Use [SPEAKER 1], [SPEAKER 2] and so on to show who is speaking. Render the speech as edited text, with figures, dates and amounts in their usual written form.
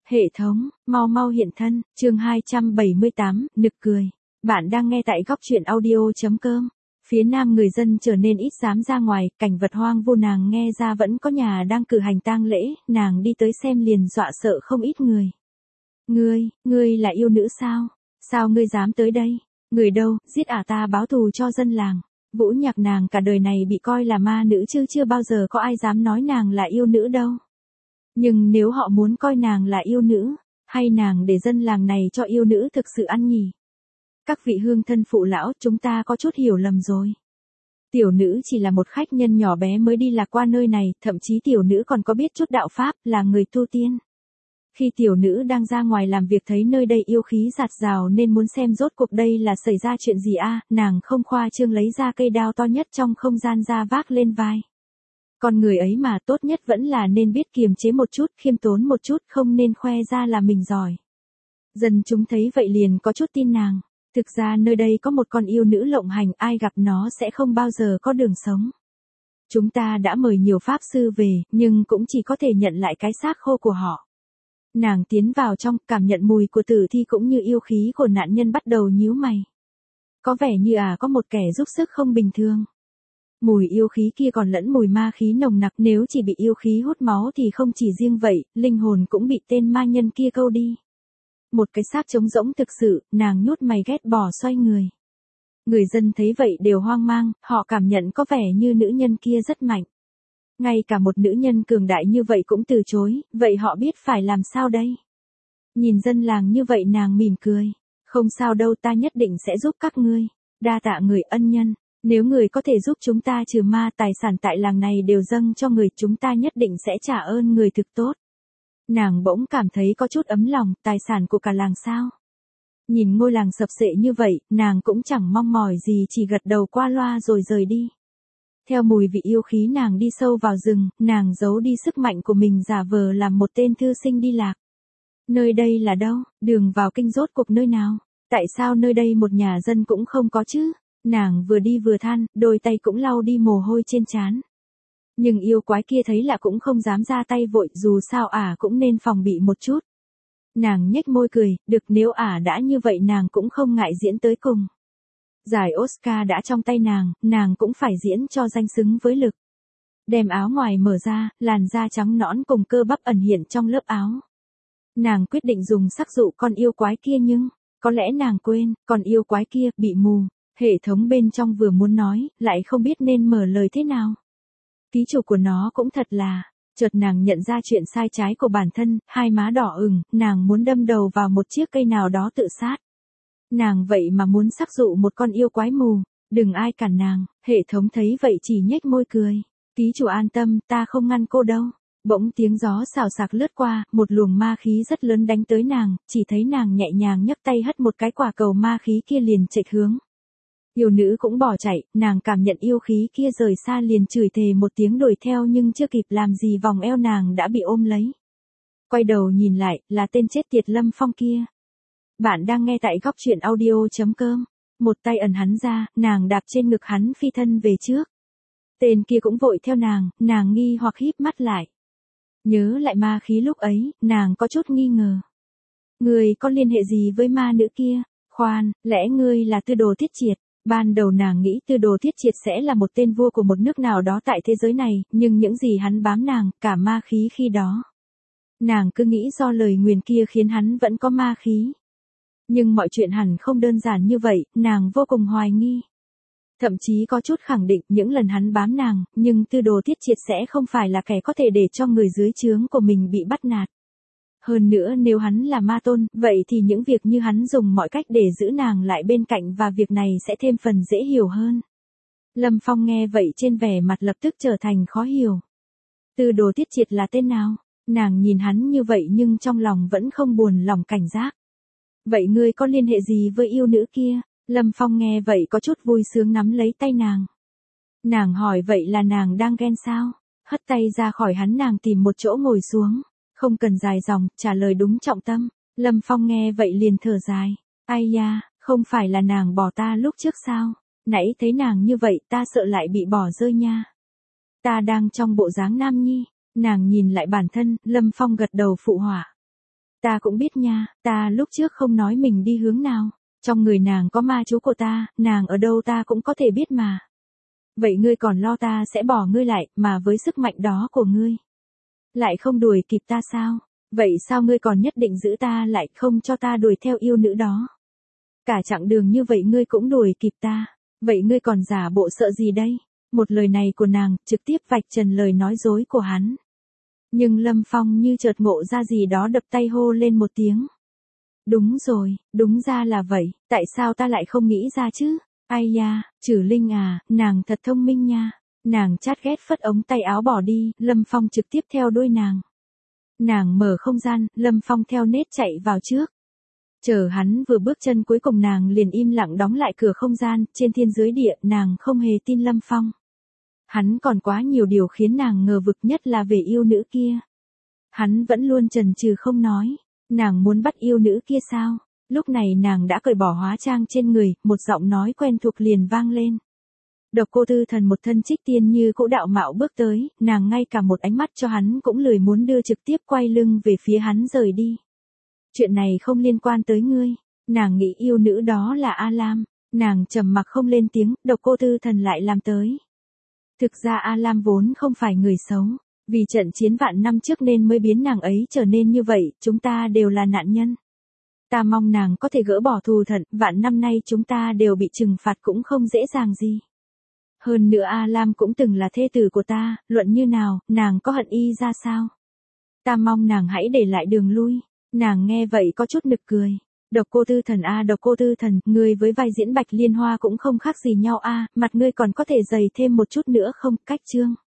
[SPEAKER 1] Hệ thống, mau mau hiện thân, chương 278, nực cười. Bạn đang nghe tại góc truyện audio.com. Phía nam người dân trở nên ít dám ra ngoài, cảnh vật hoang vu nàng nghe ra vẫn có nhà đang cử hành tang lễ, nàng đi tới xem liền dọa sợ không ít người. Ngươi là yêu nữ sao? Sao ngươi dám tới đây? Người đâu, giết ta báo thù cho dân làng. Vũ Nhạc nàng cả đời này bị coi là ma nữ chứ chưa bao giờ có ai dám nói nàng là yêu nữ đâu. Nhưng nếu họ muốn coi nàng là yêu nữ, hay nàng để dân làng này cho yêu nữ thực sự ăn nhỉ? Các vị hương thân phụ lão, chúng ta có chút hiểu lầm rồi. Tiểu nữ chỉ là một khách nhân nhỏ bé mới đi lạc qua nơi này, thậm chí tiểu nữ còn có biết chút đạo pháp, là người tu tiên. Khi tiểu nữ đang ra ngoài làm việc thấy nơi đây yêu khí rạt rào nên muốn xem rốt cuộc đây là xảy ra chuyện gì nàng không khoa trương lấy ra cây đao to nhất trong không gian ra vác lên vai. Con người ấy mà tốt nhất vẫn là nên biết kiềm chế một chút, khiêm tốn một chút, không nên khoe ra là mình giỏi. Dân chúng thấy vậy liền có chút tin nàng. Thực ra nơi đây có một con yêu nữ lộng hành, ai gặp nó sẽ không bao giờ có đường sống. Chúng ta đã mời nhiều pháp sư về, nhưng cũng chỉ có thể nhận lại cái xác khô của họ. Nàng tiến vào trong, cảm nhận mùi của tử thi cũng như yêu khí của nạn nhân bắt đầu nhíu mày. Có vẻ như có một kẻ giúp sức không bình thường. Mùi yêu khí kia còn lẫn mùi ma khí nồng nặc, nếu chỉ bị yêu khí hút máu thì không chỉ riêng vậy, linh hồn cũng bị tên ma nhân kia câu đi. Một cái xác trống rỗng thực sự, nàng nhút mày ghét bỏ xoay người. Người dân thấy vậy đều hoang mang, họ cảm nhận có vẻ như nữ nhân kia rất mạnh. Ngay cả một nữ nhân cường đại như vậy cũng từ chối, vậy họ biết phải làm sao đây? Nhìn dân làng như vậy nàng mỉm cười. Không sao đâu, ta nhất định sẽ giúp các ngươi. Đa tạ người ân nhân. Nếu người có thể giúp chúng ta trừ ma, tài sản tại làng này đều dâng cho người, chúng ta nhất định sẽ trả ơn người thực tốt. Nàng bỗng cảm thấy có chút ấm lòng, tài sản của cả làng sao? Nhìn ngôi làng sập sệ như vậy, nàng cũng chẳng mong mỏi gì, chỉ gật đầu qua loa rồi rời đi. Theo mùi vị yêu khí nàng đi sâu vào rừng, nàng giấu đi sức mạnh của mình giả vờ làm một tên thư sinh đi lạc. Nơi đây là đâu? Đường vào kinh rốt cuộc nơi nào? Tại sao nơi đây một nhà dân cũng không có chứ? Nàng vừa đi vừa than, đôi tay cũng lau đi mồ hôi trên trán. Nhưng yêu quái kia thấy lạ cũng không dám ra tay vội, dù sao cũng nên phòng bị một chút. Nàng nhếch môi cười, được, nếu đã như vậy nàng cũng không ngại diễn tới cùng. Giải Oscar đã trong tay nàng cũng phải diễn cho danh xứng với lực. Đem áo ngoài mở ra, làn da trắng nõn cùng cơ bắp ẩn hiện trong lớp áo. Nàng quyết định dùng sắc dụ con yêu quái kia, nhưng có lẽ nàng quên, con yêu quái kia bị mù. Hệ thống bên trong vừa muốn nói, lại không biết nên mở lời thế nào. Ký chủ của nó cũng thật là, chợt nàng nhận ra chuyện sai trái của bản thân, hai má đỏ ửng, nàng muốn đâm đầu vào một chiếc cây nào đó tự sát. Nàng vậy mà muốn sắc dụ một con yêu quái mù, đừng ai cản nàng, hệ thống thấy vậy chỉ nhếch môi cười. Ký chủ an tâm, ta không ngăn cô đâu. Bỗng tiếng gió xào xạc lướt qua, một luồng ma khí rất lớn đánh tới nàng, chỉ thấy nàng nhẹ nhàng nhấc tay hất một cái quả cầu ma khí kia liền chệch hướng. Yêu nữ cũng bỏ chạy, nàng cảm nhận yêu khí kia rời xa liền chửi thề một tiếng đuổi theo, nhưng chưa kịp làm gì vòng eo nàng đã bị ôm lấy. Quay đầu nhìn lại, là tên chết tiệt Lâm Phong kia. Bạn đang nghe tại góc truyện audio.com. Một tay ẩn hắn ra, nàng đạp trên ngực hắn phi thân về trước. Tên kia cũng vội theo nàng nghi hoặc híp mắt lại. Nhớ lại ma khí lúc ấy, nàng có chút nghi ngờ. Ngươi có liên hệ gì với ma nữ kia? Khoan, lẽ ngươi là Tư Đồ Thiết Triệt? Ban đầu nàng nghĩ Tư Đồ Thiết Triệt sẽ là một tên vua của một nước nào đó tại thế giới này, nhưng những gì hắn bám nàng, cả ma khí khi đó. Nàng cứ nghĩ do lời nguyền kia khiến hắn vẫn có ma khí. Nhưng mọi chuyện hẳn không đơn giản như vậy, nàng vô cùng hoài nghi. Thậm chí có chút khẳng định những lần hắn bám nàng, nhưng Tư Đồ Thiết Triệt sẽ không phải là kẻ có thể để cho người dưới trướng của mình bị bắt nạt. Hơn nữa nếu hắn là ma tôn, vậy thì những việc như hắn dùng mọi cách để giữ nàng lại bên cạnh và việc này sẽ thêm phần dễ hiểu hơn. Lâm Phong nghe vậy trên vẻ mặt lập tức trở thành khó hiểu. Tư Đồ Thiết Triệt là tên nào? Nàng nhìn hắn như vậy nhưng trong lòng vẫn không buồn lòng cảnh giác. Vậy ngươi có liên hệ gì với yêu nữ kia? Lâm Phong nghe vậy có chút vui sướng nắm lấy tay nàng. Nàng hỏi vậy là nàng đang ghen sao? Hất tay ra khỏi hắn, nàng tìm một chỗ ngồi xuống. Không cần dài dòng, trả lời đúng trọng tâm. Lâm Phong nghe vậy liền thở dài. Ai da, không phải là nàng bỏ ta lúc trước sao? Nãy thấy nàng như vậy ta sợ lại bị bỏ rơi nha. Ta đang trong bộ dáng nam nhi. Nàng nhìn lại bản thân, Lâm Phong gật đầu phụ họa. Ta cũng biết nha, ta lúc trước không nói mình đi hướng nào. Trong người nàng có ma chú của ta, nàng ở đâu ta cũng có thể biết mà. Vậy ngươi còn lo ta sẽ bỏ ngươi lại, mà với sức mạnh đó của ngươi. Lại không đuổi kịp ta sao? Vậy sao ngươi còn nhất định giữ ta lại không cho ta đuổi theo yêu nữ đó? Cả chặng đường như vậy ngươi cũng đuổi kịp ta. Vậy ngươi còn giả bộ sợ gì đây? Một lời này của nàng trực tiếp vạch trần lời nói dối của hắn. Nhưng Lâm Phong như chợt ngộ ra gì đó đập tay hô lên một tiếng. Đúng rồi, đúng ra là vậy, tại sao ta lại không nghĩ ra chứ? Ai da, Trử Linh à, nàng thật thông minh nha. Nàng chát ghét phất ống tay áo bỏ đi, Lâm Phong trực tiếp theo đuôi nàng. Nàng mở không gian, Lâm Phong theo nết chạy vào trước. Chờ hắn vừa bước chân cuối cùng nàng liền im lặng đóng lại cửa không gian, trên thiên dưới địa, nàng không hề tin Lâm Phong. Hắn còn quá nhiều điều khiến nàng ngờ vực, nhất là về yêu nữ kia. Hắn vẫn luôn chần chừ không nói. Nàng muốn bắt yêu nữ kia sao? Lúc này nàng đã cởi bỏ hóa trang trên người, một giọng nói quen thuộc liền vang lên. Độc Cô Tư Thần một thân trích tiên như cỗ đạo mạo bước tới, nàng ngay cả một ánh mắt cho hắn cũng lười muốn đưa, trực tiếp quay lưng về phía hắn rời đi. Chuyện này không liên quan tới ngươi. Nàng nghĩ yêu nữ đó là A Lam. Nàng trầm mặc không lên tiếng, Độc Cô Tư Thần lại làm tới. Thực ra A Lam vốn không phải người xấu. Vì trận chiến vạn năm trước nên mới biến nàng ấy trở nên như vậy, chúng ta đều là nạn nhân. Ta mong nàng có thể gỡ bỏ thù hận, vạn năm nay chúng ta đều bị trừng phạt cũng không dễ dàng gì. Hơn nữa A Lam cũng từng là thê tử của ta, luận như nào, nàng có hận y ra sao? Ta mong nàng hãy để lại đường lui. Nàng nghe vậy có chút nực cười. Độc Cô Tư Thần a, Độc Cô Tư Thần, ngươi với vai diễn Bạch Liên Hoa cũng không khác gì nhau a, mặt ngươi còn có thể dày thêm một chút nữa không? Cách chương